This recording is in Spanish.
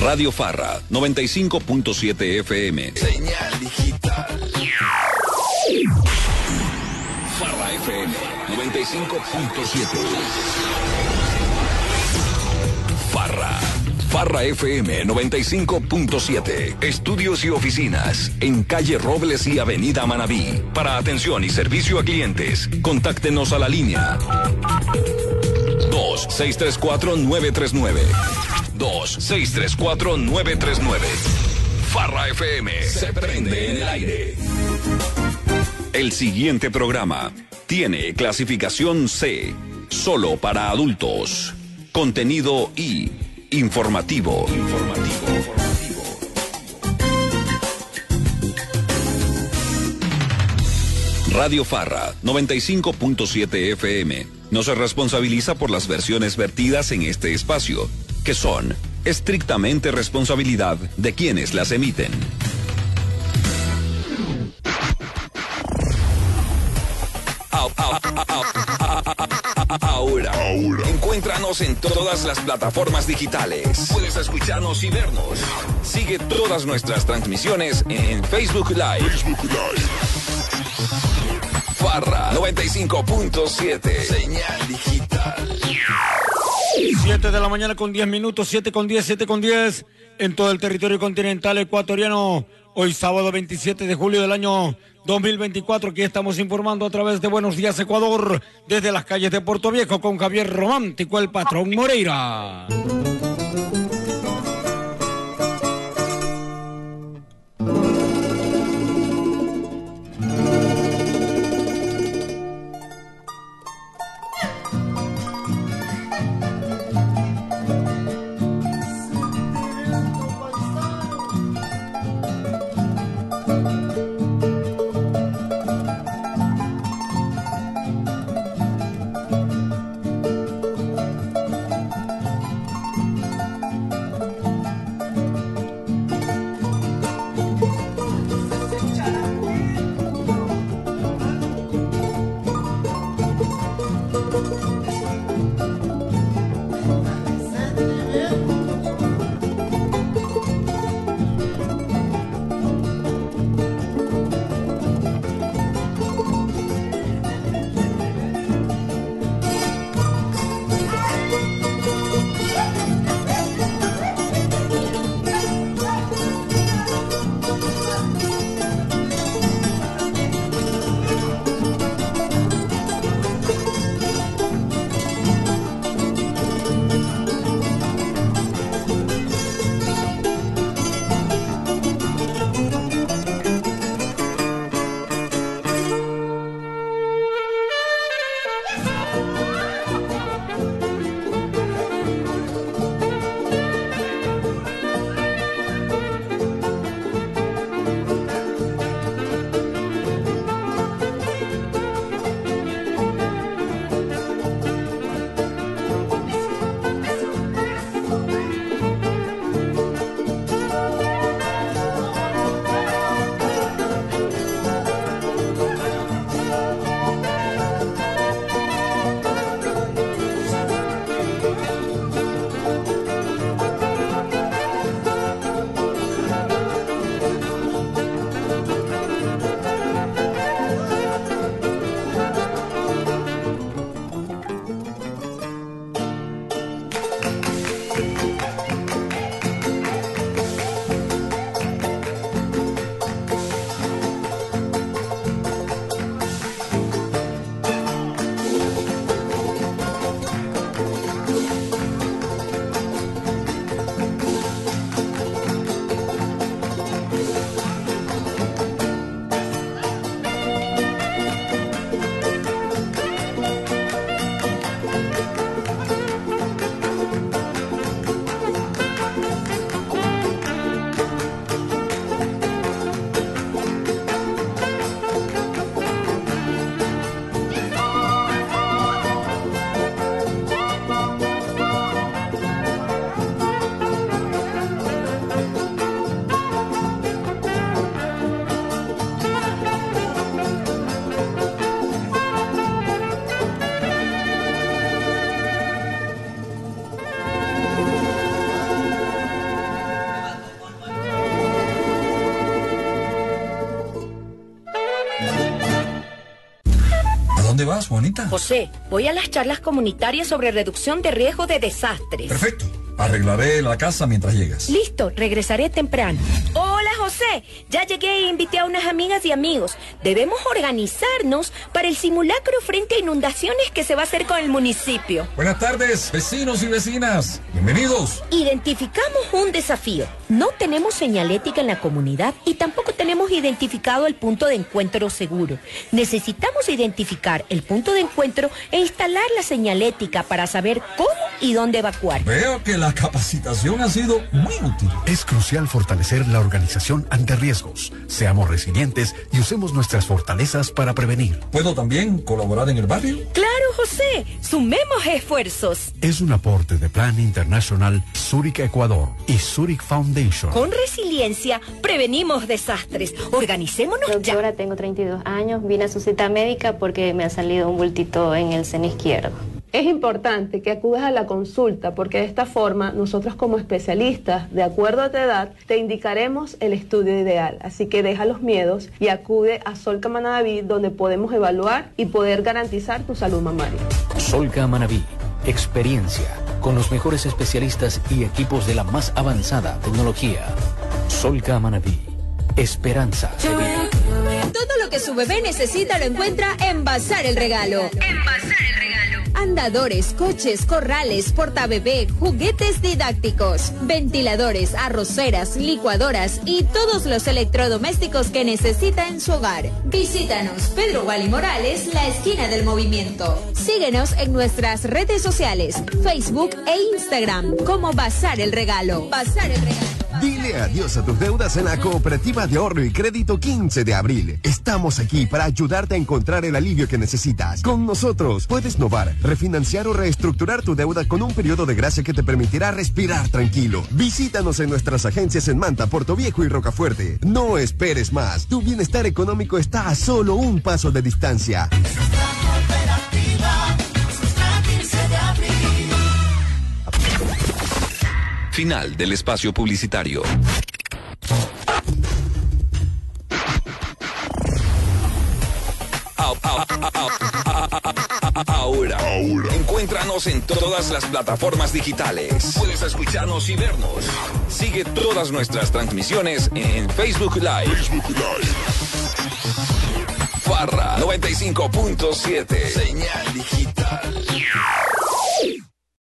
Radio Farra 95.7 FM. Señal digital. Farra FM 95.7. Farra FM 95.7. Estudios y oficinas en calle Robles y avenida Manabí. Para atención y servicio a clientes, contáctenos a la línea 2-634-939. 2-634-939. Farra FM se prende en el aire. El siguiente programa tiene clasificación C, solo para adultos. Contenido I, informativo. Radio Farra 95.7 FM no se responsabiliza por las versiones vertidas en este espacio, que son estrictamente responsabilidad de quienes las emiten. Ahora. Encuéntranos en todas las plataformas digitales. Puedes escucharnos y vernos. Sigue todas nuestras transmisiones en Facebook Live. Farra 95.7. Señal digital. 7 de la mañana con 10 minutos, 7:10 en todo el territorio continental ecuatoriano. Hoy sábado 27 de julio del año 2024, aquí estamos informando a través de Buenos Días Ecuador, desde las calles de Puerto Viejo con Javier Romántico, el patrón Moreira. dónde vas, Juanita? José, voy a las charlas comunitarias sobre reducción de riesgo de desastres. Perfecto. Arreglaré la casa mientras llegas. Listo, regresaré temprano. Hola, José. Ya llegué e invité a unas amigas y amigos. Debemos organizarnos para el simulacro frente a inundaciones que se va a hacer con el municipio. Buenas tardes, vecinos y vecinas. Bienvenidos. Identificamos un desafío. No tenemos señalética en la comunidad y tampoco tenemos identificado el punto de encuentro seguro. Necesitamos identificar el punto de encuentro e instalar la señalética para saber cómo y dónde evacuar. Veo que la capacitación ha sido muy útil. Es crucial fortalecer la organización ante riesgos. Seamos resilientes y usemos nuestras fortalezas para prevenir. ¿Puedo también colaborar en el barrio? ¡Claro, José! ¡Sumemos esfuerzos! Es un aporte de Plan Internacional Zurich Ecuador y Zurich Foundation. Con resiliencia, prevenimos desastres. Organicémonos ya. Doctora, tengo 32 años. Vine a su cita médica porque me ha salido un bultito en el seno izquierdo. Es importante que acudas a la consulta porque de esta forma nosotros como especialistas, de acuerdo a tu edad, te indicaremos el estudio ideal. Así que deja los miedos y acude a Solca Manabí, donde podemos evaluar y poder garantizar tu salud mamaria. Solca Manabí, experiencia con los mejores especialistas y equipos de la más avanzada tecnología. Solca Manabí, esperanza de vida. Todo lo que su bebé necesita lo encuentra en Bazar el Regalo. En Bazar el Regalo. Andadores, coches, corrales, portabebé, juguetes didácticos, ventiladores, arroceras, licuadoras y todos los electrodomésticos que necesita en su hogar. Visítanos, Pedro Wally Morales, la esquina del movimiento. Síguenos en nuestras redes sociales, Facebook e Instagram como Bazar el Regalo. Bazar el Regalo. Dile adiós a tus deudas en la Cooperativa de Ahorro y Crédito 15 de abril. Estamos aquí para ayudarte a encontrar el alivio que necesitas. Con nosotros puedes novar, refinanciar o reestructurar tu deuda con un periodo de gracia que te permitirá respirar tranquilo. Visítanos en nuestras agencias en Manta, Puerto Viejo y Rocafuerte. No esperes más. Tu bienestar económico está a solo un paso de distancia. Final del espacio publicitario. Ahora. Encuéntranos en todas las plataformas digitales. Puedes escucharnos y vernos. Sigue todas nuestras transmisiones en Facebook Live. Farra 95.7. Señal digital.